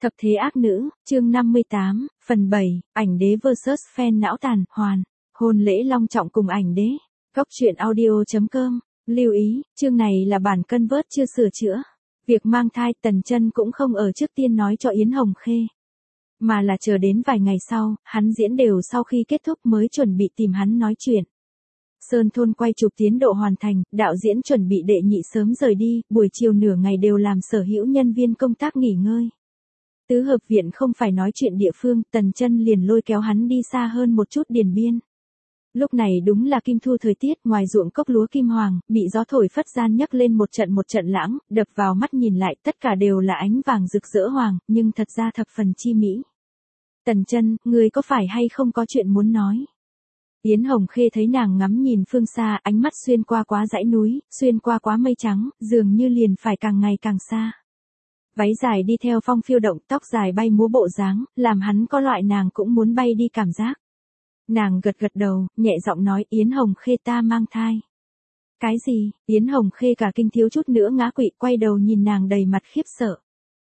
Thập thế ác nữ, chương 58, phần 7, ảnh đế vs fan não tàn, hoàn. Hôn lễ long trọng cùng ảnh đế. Góc truyện audio.com. Lưu ý, chương này là bản convert chưa sửa chữa. Việc mang thai Tần Chân cũng không ở trước tiên nói cho Yến Hồng Khê. Mà là chờ đến vài ngày sau, hắn diễn đều sau khi kết thúc mới chuẩn bị tìm hắn nói chuyện. Sơn thôn quay chụp tiến độ hoàn thành, đạo diễn chuẩn bị đệ nhị sớm rời đi, buổi chiều nửa ngày đều làm sở hữu nhân viên công tác nghỉ ngơi. Tứ hợp viện không phải nói chuyện địa phương, Tần Chân liền lôi kéo hắn đi xa hơn một chút Điền Biên. Lúc này đúng là kim thu thời tiết, ngoài ruộng cốc lúa kim hoàng, bị gió thổi phất gian nhấc lên một trận lãng, đập vào mắt nhìn lại tất cả đều là ánh vàng rực rỡ hoàng, nhưng thật ra thập phần chi mỹ. Tần Chân, người có phải hay không có chuyện muốn nói? Yến Hồng Khê thấy nàng ngắm nhìn phương xa, ánh mắt xuyên qua quá dãy núi, xuyên qua quá mây trắng, dường như liền phải càng ngày càng xa. Váy dài đi theo phong phiêu động, tóc dài bay múa bộ dáng, làm hắn có loại nàng cũng muốn bay đi cảm giác. Nàng gật gật đầu, nhẹ giọng nói, Yến Hồng Khê ta mang thai. Cái gì? Yến Hồng Khê cả kinh thiếu chút nữa ngã quỵ, quay đầu nhìn nàng đầy mặt khiếp sợ.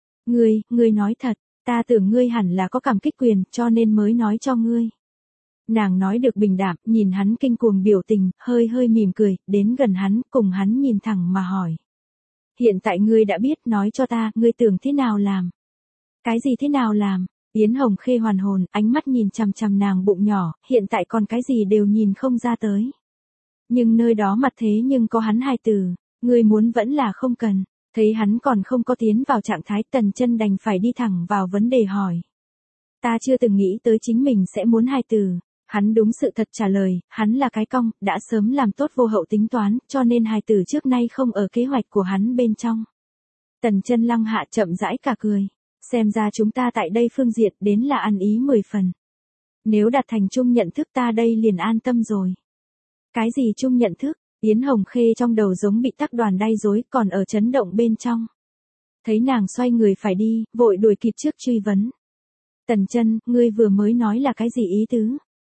Ngươi nói thật, ta tưởng ngươi hẳn là có cảm kích quyền, cho nên mới nói cho ngươi. Nàng nói được bình đạm, nhìn hắn kinh cuồng biểu tình, hơi mỉm cười, đến gần hắn, cùng hắn nhìn thẳng mà hỏi. Hiện tại ngươi đã biết, nói cho ta, ngươi tưởng thế nào làm? Cái gì thế nào làm? Yến Hồng Khê hoàn hồn, ánh mắt nhìn chằm chằm nàng bụng nhỏ, hiện tại còn cái gì đều nhìn không ra tới. Nhưng nơi đó mặt thế nhưng có hắn hài tử, ngươi muốn vẫn là không cần. Thấy hắn còn không có tiến vào trạng thái, Tần Chân đành phải đi thẳng vào vấn đề hỏi. Ta chưa từng nghĩ tới chính mình sẽ muốn hài tử. Hắn đúng sự thật trả lời, hắn là cái cong, đã sớm làm tốt vô hậu tính toán, cho nên hài tử trước nay không ở kế hoạch của hắn bên trong. Tần Chân lăng hạ chậm rãi cả cười. Xem ra chúng ta tại đây phương diện đến là ăn ý 10 phần. Nếu đạt thành chung nhận thức ta đây liền an tâm rồi. Cái gì chung nhận thức? Yến Hồng Khê trong đầu giống bị tắc đoàn đay rối, còn ở chấn động bên trong. Thấy nàng xoay người phải đi, vội đuổi kịp trước truy vấn. Tần Chân, ngươi vừa mới nói là cái gì ý tứ?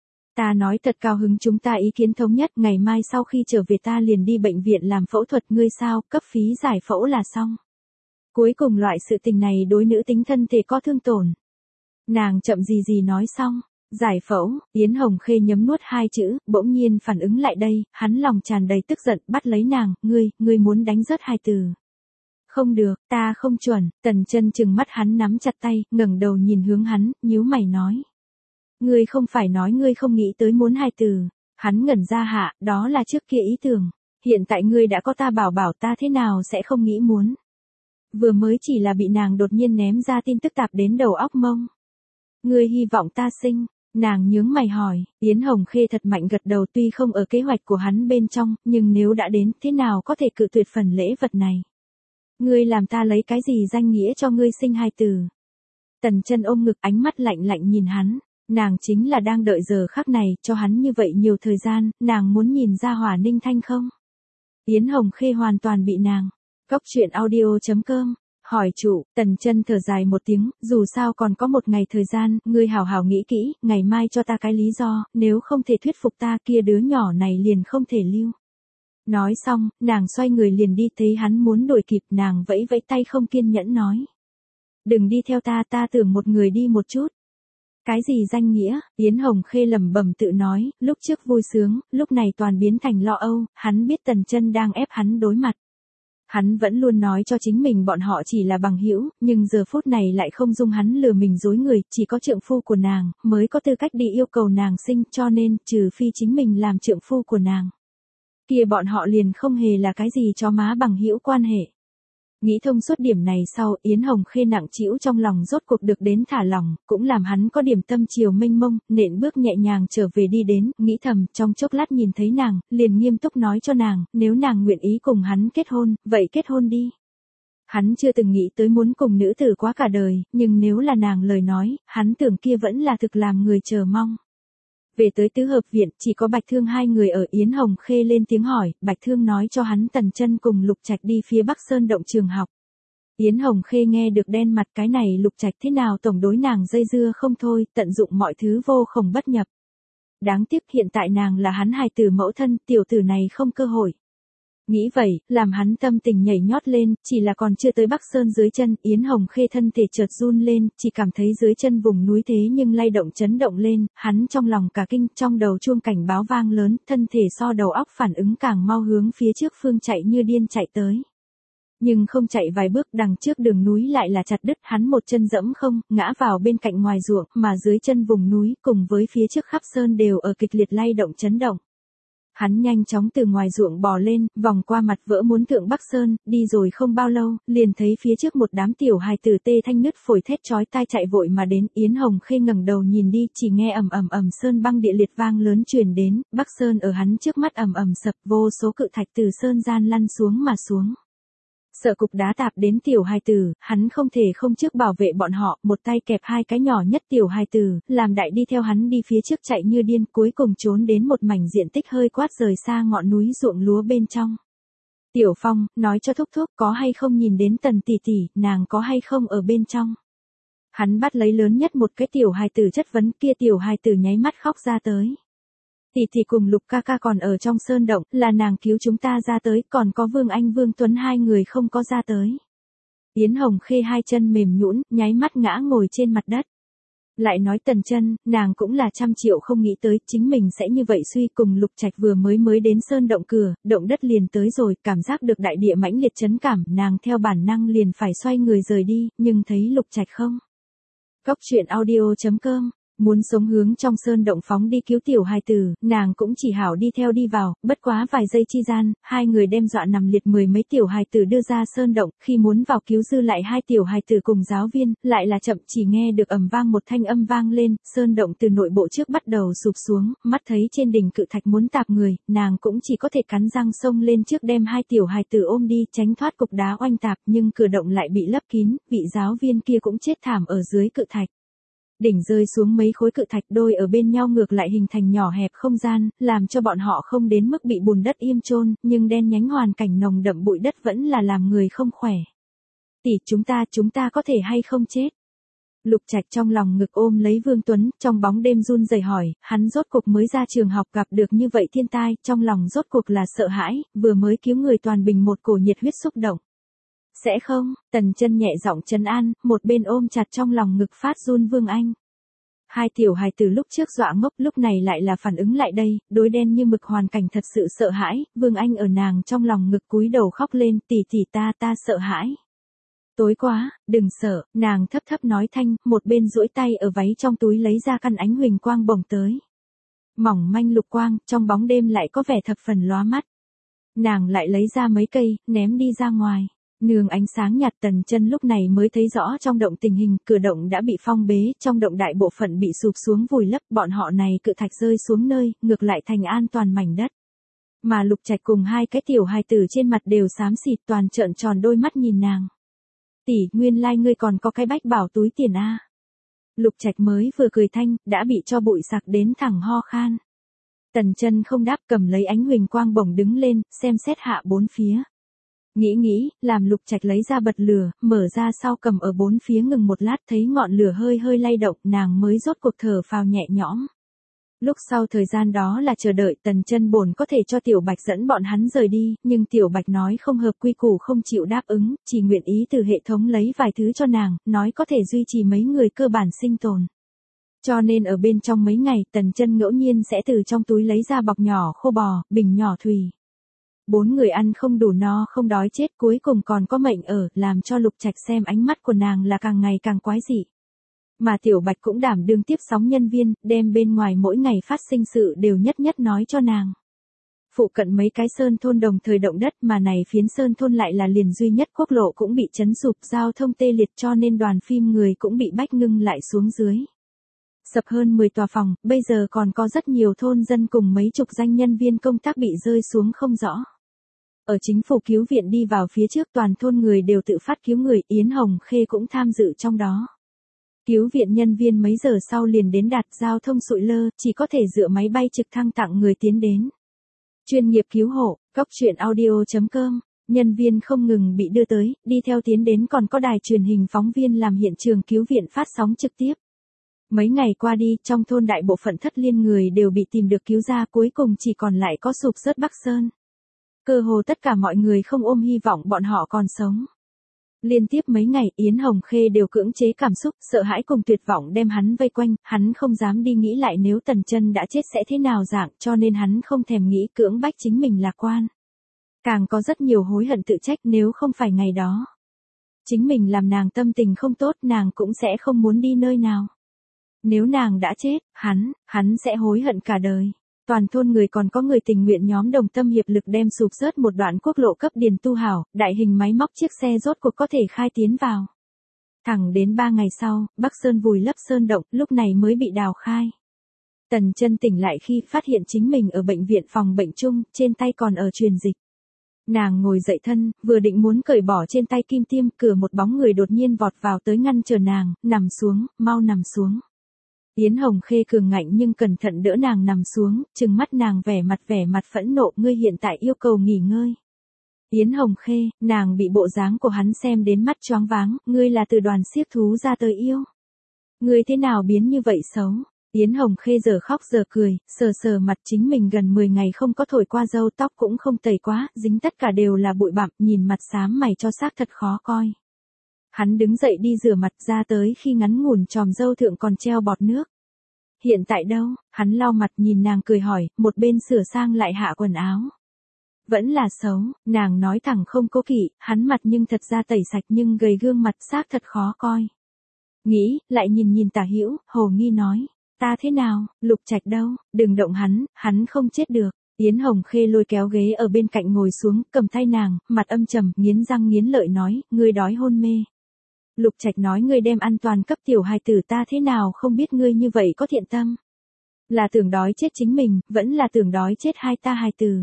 Ta nói thật cao hứng chúng ta ý kiến thống nhất, ngày mai sau khi trở về ta liền đi bệnh viện làm phẫu thuật, ngươi sao, cấp phí giải phẫu là xong. Cuối cùng loại sự tình này đối nữ tính thân thể có thương tổn. Nàng chậm gì nói xong, giải phẫu, Yến Hồng Khê nhấm nuốt hai chữ, bỗng nhiên phản ứng lại đây, hắn lòng tràn đầy tức giận, bắt lấy nàng, ngươi muốn đánh rớt hai từ. Không được, ta không chuẩn, Tần Chân chừng mắt hắn nắm chặt tay, ngẩng đầu nhìn hướng hắn, nhíu mày nói. Ngươi không phải nói ngươi không nghĩ tới muốn hai từ, hắn ngẩn ra hạ, đó là trước kia ý tưởng, hiện tại ngươi đã có ta bảo ta thế nào sẽ không nghĩ muốn. Vừa mới chỉ là bị nàng đột nhiên ném ra tin tức tạp đến đầu óc mông. Ngươi hy vọng ta sinh, nàng nhướng mày hỏi, Yến Hồng Khê thật mạnh gật đầu tuy không ở kế hoạch của hắn bên trong, nhưng nếu đã đến, thế nào có thể cự tuyệt phần lễ vật này. Ngươi làm ta lấy cái gì danh nghĩa cho ngươi sinh hai từ. Tần Chân ôm ngực ánh mắt lạnh nhìn hắn. Nàng chính là đang đợi giờ khắc này, cho hắn như vậy nhiều thời gian, nàng muốn nhìn ra Hỏa Ninh Thanh không? Yến Hồng Khê hoàn toàn bị nàng. Góc truyện audio.com. Hỏi chủ, Tần Chân thở dài một tiếng, dù sao còn có một ngày thời gian, ngươi hảo hảo nghĩ kỹ, ngày mai cho ta cái lý do, nếu không thể thuyết phục ta kia đứa nhỏ này liền không thể lưu. Nói xong, nàng xoay người liền đi, thấy hắn muốn đuổi kịp, nàng vẫy tay không kiên nhẫn nói. Đừng đi theo ta tưởng một người đi một chút. Cái gì danh nghĩa? Yến Hồng Khê lẩm bẩm tự nói, lúc trước vui sướng, lúc này toàn biến thành lo âu, hắn biết Tần Chân đang ép hắn đối mặt. Hắn vẫn luôn nói cho chính mình bọn họ chỉ là bằng hữu, nhưng giờ phút này lại không dung hắn lừa mình dối người, chỉ có trượng phu của nàng, mới có tư cách đi yêu cầu nàng sinh, cho nên, trừ phi chính mình làm trượng phu của nàng. Kia bọn họ liền không hề là cái gì cho má bằng hữu quan hệ. Nghĩ thông suốt điểm này sau, Yến Hồng Khê nặng trĩu trong lòng rốt cuộc được đến thả lỏng, cũng làm hắn có điểm tâm chiều mênh mông, nện bước nhẹ nhàng trở về đi đến, nghĩ thầm, trong chốc lát nhìn thấy nàng, liền nghiêm túc nói cho nàng, nếu nàng nguyện ý cùng hắn kết hôn, vậy kết hôn đi. Hắn chưa từng nghĩ tới muốn cùng nữ tử quá cả đời, nhưng nếu là nàng lời nói, hắn tưởng kia vẫn là thực làm người chờ mong. Về tới tứ hợp viện, chỉ có Bạch Thương hai người ở. Yến Hồng Khê lên tiếng hỏi, Bạch Thương nói cho hắn Tần Chân cùng Lục Trạch đi phía Bắc Sơn Động trường học. Yến Hồng Khê nghe được đen mặt, cái này Lục Trạch thế nào tổng đối nàng dây dưa không thôi, tận dụng mọi thứ vô khổng bất nhập. Đáng tiếc hiện tại nàng là hắn hài tử mẫu thân, tiểu tử này không cơ hội. Nghĩ vậy, làm hắn tâm tình nhảy nhót lên, chỉ là còn chưa tới Bắc Sơn dưới chân, Yến Hồng Khê thân thể chợt run lên, chỉ cảm thấy dưới chân vùng núi thế nhưng lay động chấn động lên, hắn trong lòng cả kinh, trong đầu chuông cảnh báo vang lớn, thân thể so đầu óc phản ứng càng mau hướng phía trước phương chạy như điên chạy tới. Nhưng không chạy vài bước đằng trước đường núi lại là chặt đứt, hắn một chân dẫm không, ngã vào bên cạnh ngoài ruộng, mà dưới chân vùng núi cùng với phía trước khắp sơn đều ở kịch liệt lay động chấn động. Hắn nhanh chóng từ ngoài ruộng bò lên, vòng qua mặt vỡ muốn thượng Bắc Sơn, đi rồi không bao lâu, liền thấy phía trước một đám tiểu hài tử tê thanh nứt phổi thét chói tai chạy vội mà đến. Yến Hồng Khê ngẩng đầu nhìn đi, chỉ nghe ầm ầm ầm sơn băng địa liệt vang lớn truyền đến, Bắc Sơn ở hắn trước mắt ầm ầm sập, vô số cự thạch từ sơn gian lăn xuống mà xuống. Sợ cục đá tạp đến tiểu hài tử, hắn không thể không trước bảo vệ bọn họ, một tay kẹp hai cái nhỏ nhất tiểu hài tử, làm đại đi theo hắn đi phía trước chạy như điên, cuối cùng trốn đến một mảnh diện tích hơi quát rời xa ngọn núi ruộng lúa bên trong. Tiểu Phong, nói cho thúc thúc có hay không nhìn đến Tần tỷ tỷ, nàng có hay không ở bên trong. Hắn bắt lấy lớn nhất một cái tiểu hài tử chất vấn, kia tiểu hài tử nháy mắt khóc ra tới. Tỷ tỷ cùng Lục ca ca còn ở trong sơn động, là nàng cứu chúng ta ra tới, còn có Vương Anh Vương Tuấn hai người không có ra tới. Yến Hồng Khê hai chân mềm nhũn, nháy mắt ngã ngồi trên mặt đất. Lại nói Tần Chân, nàng cũng là 100 triệu không nghĩ tới, chính mình sẽ như vậy suy, cùng Lục Trạch vừa mới đến sơn động cửa, động đất liền tới rồi, cảm giác được đại địa mãnh liệt chấn cảm, nàng theo bản năng liền phải xoay người rời đi, nhưng thấy Lục Trạch không. Góc truyện audio.com Muốn sống hướng trong sơn động phóng đi cứu tiểu hài tử, nàng cũng chỉ hảo đi theo đi vào, bất quá vài giây chi gian, hai người đem dọa nằm liệt mười mấy tiểu hài tử đưa ra sơn động, khi muốn vào cứu dư lại hai tiểu hài tử cùng giáo viên, lại là chậm, chỉ nghe được ầm vang một thanh âm vang lên, sơn động từ nội bộ trước bắt đầu sụp xuống, mắt thấy trên đỉnh cự thạch muốn tạp người, nàng cũng chỉ có thể cắn răng xông lên trước đem hai tiểu hài tử ôm đi, tránh thoát cục đá oanh tạp, nhưng cửa động lại bị lấp kín, vị giáo viên kia cũng chết thảm ở dưới cự thạch. Đỉnh rơi xuống mấy khối cự thạch đôi ở bên nhau ngược lại hình thành nhỏ hẹp không gian, làm cho bọn họ không đến mức bị bùn đất yêm chôn, nhưng đen nhánh hoàn cảnh nồng đậm bụi đất vẫn là làm người không khỏe. Tỷ, chúng ta có thể hay không chết? Lục Trạch trong lòng ngực ôm lấy Vương Tuấn, trong bóng đêm run rẩy hỏi, hắn rốt cuộc mới ra trường học gặp được như vậy thiên tai, trong lòng rốt cuộc là sợ hãi, vừa mới cứu người toàn bình một cổ nhiệt huyết xúc động. Sẽ không, Tần Chân nhẹ giọng trấn an, một bên ôm chặt trong lòng ngực phát run Vương Anh. Hai tiểu hài từ lúc trước dọa ngốc lúc này lại là phản ứng lại đây, đối đen như mực hoàn cảnh thật sự sợ hãi, Vương Anh ở nàng trong lòng ngực cúi đầu khóc lên, tỷ tỷ ta sợ hãi. Tối quá, đừng sợ, nàng thấp thấp nói thanh, một bên duỗi tay ở váy trong túi lấy ra căn ánh huỳnh quang bồng tới. Mỏng manh lục quang, trong bóng đêm lại có vẻ thập phần lóa mắt. Nàng lại lấy ra mấy cây, ném đi ra ngoài. Nương ánh sáng nhạt Tần Chân lúc này mới thấy rõ trong động tình hình, cửa động đã bị phong bế, trong động đại bộ phận bị sụp xuống vùi lấp, bọn họ này cự thạch rơi xuống nơi, ngược lại thành an toàn mảnh đất. Mà Lục Trạch cùng hai cái tiểu hài tử trên mặt đều xám xịt toàn trợn tròn đôi mắt nhìn nàng. Tỷ, nguyên lai ngươi còn có cái bách bảo túi tiền a. Lục Trạch mới vừa cười thanh, đã bị cho bụi sặc đến thẳng ho khan. Tần Chân không đáp, cầm lấy ánh huỳnh quang bổng đứng lên, xem xét hạ bốn phía. Nghĩ, làm Lục Trạch lấy ra bật lửa, mở ra sau cầm ở bốn phía ngừng một lát thấy ngọn lửa hơi lay động, nàng mới rốt cuộc thở phào nhẹ nhõm. Lúc sau thời gian đó là chờ đợi Tần Chân bổn có thể cho Tiểu Bạch dẫn bọn hắn rời đi, nhưng Tiểu Bạch nói không hợp quy củ không chịu đáp ứng, chỉ nguyện ý từ hệ thống lấy vài thứ cho nàng, nói có thể duy trì mấy người cơ bản sinh tồn. Cho nên ở bên trong mấy ngày Tần Chân ngẫu nhiên sẽ từ trong túi lấy ra bọc nhỏ khô bò, bình nhỏ thủy. 4 người ăn không đủ no không đói chết cuối cùng còn có mệnh ở, làm cho Lục Trạch xem ánh mắt của nàng là càng ngày càng quái dị. Mà Tiểu Bạch cũng đảm đương tiếp sóng nhân viên, đem bên ngoài mỗi ngày phát sinh sự đều nhất nói cho nàng. Phụ cận mấy cái sơn thôn đồng thời động đất mà này phiến sơn thôn lại là liền duy nhất quốc lộ cũng bị chấn sụp giao thông tê liệt cho nên đoàn phim người cũng bị bách ngưng lại xuống dưới. Sập hơn 10 tòa phòng, bây giờ còn có rất nhiều thôn dân cùng mấy chục danh nhân viên công tác bị rơi xuống không rõ. Ở chính phủ cứu viện đi vào phía trước toàn thôn người đều tự phát cứu người, Yến Hồng Khê cũng tham dự trong đó. Cứu viện nhân viên mấy giờ sau liền đến đạt giao thông sụi lơ, chỉ có thể dựa máy bay trực thăng tặng người tiến đến. Chuyên nghiệp cứu hộ, góc truyện audio.com, nhân viên không ngừng bị đưa tới, đi theo tiến đến còn có đài truyền hình phóng viên làm hiện trường cứu viện phát sóng trực tiếp. Mấy ngày qua đi, trong thôn đại bộ phận thất liên người đều bị tìm được cứu ra cuối cùng chỉ còn lại có sụp rớt Bắc Sơn. Cơ hồ tất cả mọi người không ôm hy vọng bọn họ còn sống. Liên tiếp mấy ngày Yến Hồng Khê đều cưỡng chế cảm xúc, sợ hãi cùng tuyệt vọng đem hắn vây quanh, hắn không dám đi nghĩ lại nếu Tần Chân đã chết sẽ thế nào dạng, cho nên hắn không thèm nghĩ cưỡng bách chính mình lạc quan. Càng có rất nhiều hối hận tự trách nếu không phải ngày đó. Chính mình làm nàng tâm tình không tốt nàng cũng sẽ không muốn đi nơi nào. Nếu nàng đã chết, hắn sẽ hối hận cả đời. Toàn thôn người còn có người tình nguyện nhóm đồng tâm hiệp lực đem sụp rớt một đoạn quốc lộ cấp điền tu hảo, đại hình máy móc chiếc xe rốt cuộc có thể khai tiến vào. Thẳng đến 3 ngày sau, Bắc Sơn vùi lấp sơn động, lúc này mới bị đào khai. Tần Chân tỉnh lại khi phát hiện chính mình ở bệnh viện phòng bệnh chung, trên tay còn ở truyền dịch. Nàng ngồi dậy thân, vừa định muốn cởi bỏ trên tay kim tiêm, cửa một bóng người đột nhiên vọt vào tới ngăn chờ nàng, nằm xuống, mau nằm xuống. Yến Hồng Khê cường ngạnh nhưng cẩn thận đỡ nàng nằm xuống, trừng mắt nàng vẻ mặt phẫn nộ, ngươi hiện tại yêu cầu nghỉ ngơi. Yến Hồng Khê, nàng bị bộ dáng của hắn xem đến mắt choáng váng, ngươi là từ đoàn xiếc thú ra tới yêu. Ngươi thế nào biến như vậy xấu? Yến Hồng Khê giờ khóc giờ cười, sờ mặt chính mình gần 10 ngày không có thổi qua râu, tóc cũng không tẩy quá, dính tất cả đều là bụi bặm, nhìn mặt xám mày cho xác thật khó coi. Hắn đứng dậy đi rửa mặt ra tới khi ngắn ngủn chòm râu thượng còn treo bọt nước. Hiện tại đâu? Hắn lau mặt nhìn nàng cười hỏi, một bên sửa sang lại hạ quần áo. Vẫn là xấu, nàng nói thẳng không cố kỵ, hắn mặt nhưng thật ra tẩy sạch nhưng gầy gương mặt xác thật khó coi. Nghĩ, lại nhìn Tả Hữu, hồ nghi nói, ta thế nào, Lục Trạch đâu, đừng động hắn không chết được. Yến Hồng Khê lôi kéo ghế ở bên cạnh ngồi xuống, cầm tay nàng, mặt âm trầm, nghiến răng nghiến lợi nói, ngươi đói hôn mê. Lục Trạch nói ngươi đem an toàn cấp tiểu hài tử, ta thế nào không biết ngươi như vậy có thiện tâm. Là tưởng đói chết chính mình, vẫn là tưởng đói chết hai ta hài tử.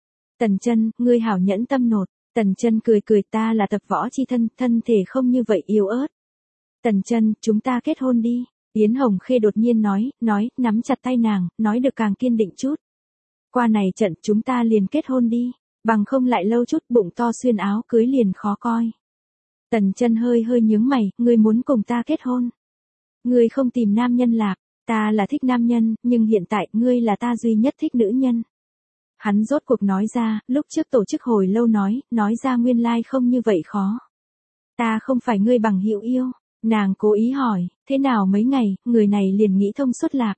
Tần Chân, ngươi hảo nhẫn tâm nột. Tần Chân cười ta là tập võ chi thân thể không như vậy yếu ớt. Tần Chân, chúng ta kết hôn đi. Yến Hồng Khê đột nhiên nói, nắm chặt tay nàng, nói được càng kiên định chút. Qua này trận chúng ta liền kết hôn đi, bằng không lại lâu chút bụng to xuyên áo cưới liền khó coi. Tần Chân hơi nhướng mày, ngươi muốn cùng ta kết hôn. Ngươi không tìm nam nhân lạc, ta là thích nam nhân, nhưng hiện tại ngươi là ta duy nhất thích nữ nhân. Hắn rốt cuộc nói ra, lúc trước tổ chức hồi lâu nói ra nguyên lai không như vậy khó. Ta không phải ngươi bằng hữu yêu. Nàng cố ý hỏi, thế nào mấy ngày, người này liền nghĩ thông suốt lạc.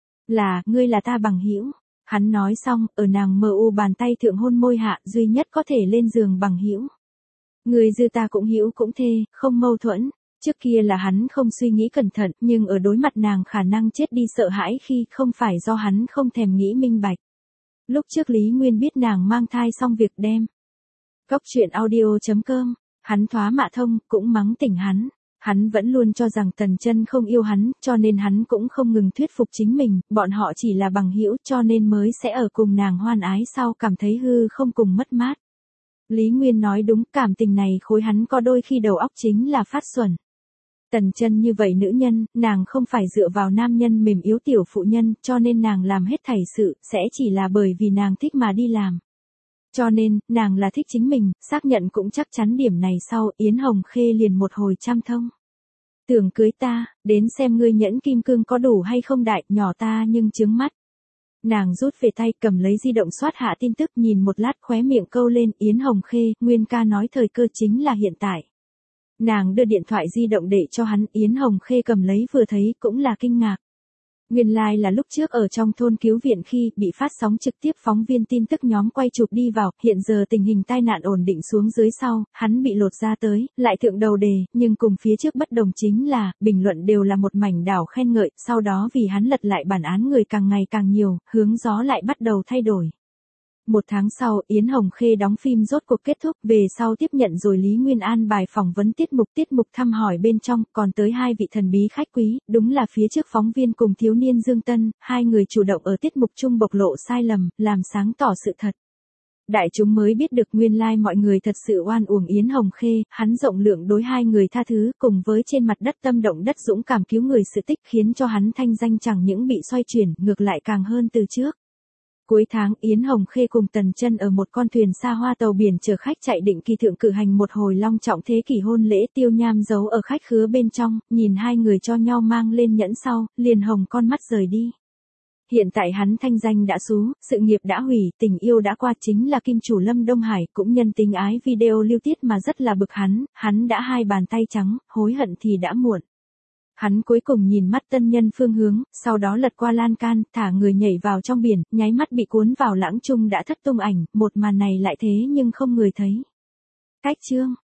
Là, ngươi là ta bằng hữu. Hắn nói xong, ở nàng mờ u bàn tay thượng hôn môi hạ, duy nhất có thể lên giường bằng hữu. Người dư ta cũng hữu cũng thê, không mâu thuẫn. Trước kia là hắn không suy nghĩ cẩn thận, nhưng ở đối mặt nàng khả năng chết đi sợ hãi khi không phải do hắn không thèm nghĩ minh bạch. Lúc trước Lý Nguyên biết nàng mang thai xong việc đem. Góc chuyện audio.com, hắn thoá mạ thông, cũng mắng tỉnh hắn. Hắn vẫn luôn cho rằng Tần Chân không yêu hắn, cho nên hắn cũng không ngừng thuyết phục chính mình, bọn họ chỉ là bằng hữu cho nên mới sẽ ở cùng nàng hoan ái sau cảm thấy hư không cùng mất mát. Lý Nguyên nói đúng, cảm tình này khối hắn có đôi khi đầu óc chính là phát xuẩn. Tần Chân như vậy nữ nhân, nàng không phải dựa vào nam nhân mềm yếu tiểu phụ nhân, cho nên nàng làm hết thảy sự, sẽ chỉ là bởi vì nàng thích mà đi làm. Cho nên, nàng là thích chính mình, xác nhận cũng chắc chắn điểm này sau, Yến Hồng Khê liền một hồi trăm thông. Tưởng cưới ta, đến xem ngươi nhẫn kim cương có đủ hay không đại, nhỏ ta nhưng chướng mắt. Nàng rút về tay cầm lấy di động soát hạ tin tức nhìn một lát khóe miệng câu lên Yến Hồng Khê, Nguyên ca nói thời cơ chính là hiện tại. Nàng đưa điện thoại di động để cho hắn, Yến Hồng Khê cầm lấy vừa thấy cũng là kinh ngạc. Nguyên lai là lúc trước ở trong thôn cứu viện khi bị phát sóng trực tiếp phóng viên tin tức nhóm quay chụp đi vào, hiện giờ tình hình tai nạn ổn định xuống dưới sau, hắn bị lột ra tới, lại thượng đầu đề, nhưng cùng phía trước bất đồng chính là, bình luận đều là một mảnh đảo khen ngợi, sau đó vì hắn lật lại bản án người càng ngày càng nhiều, hướng gió lại bắt đầu thay đổi. 1 tháng sau, Yến Hồng Khê đóng phim rốt cuộc kết thúc, về sau tiếp nhận rồi Lý Nguyên an bài phỏng vấn tiết mục thăm hỏi bên trong, còn tới 2 vị thần bí khách quý, đúng là phía trước phóng viên cùng thiếu niên Dương Tân, 2 người chủ động ở tiết mục chung bộc lộ sai lầm, làm sáng tỏ sự thật. Đại chúng mới biết được nguyên lai mọi người thật sự oan uổng Yến Hồng Khê, hắn rộng lượng đối 2 người tha thứ, cùng với trên mặt đất tâm động đất dũng cảm cứu người sự tích khiến cho hắn thanh danh chẳng những bị xoay chuyển, ngược lại càng hơn từ trước. Cuối tháng, Yến Hồng Khê cùng Tần Chân ở một con thuyền xa hoa tàu biển chở khách chạy định kỳ thượng cử hành một hồi long trọng thế kỷ hôn lễ, Tiêu Nham giấu ở khách khứa bên trong, nhìn 2 người cho nhau mang lên nhẫn sau, liền hồng con mắt rời đi. Hiện tại hắn thanh danh đã xú, sự nghiệp đã hủy, tình yêu đã qua, chính là kim chủ Lâm Đông Hải cũng nhân tình ái video lưu tiết mà rất là bực hắn đã hai bàn tay trắng, hối hận thì đã muộn. Hắn cuối cùng nhìn mắt tân nhân Phương Hướng, sau đó lật qua lan can, thả người nhảy vào trong biển, nháy mắt bị cuốn vào lãng chung đã thất tung ảnh, một màn này lại thế nhưng không người thấy. Cách chương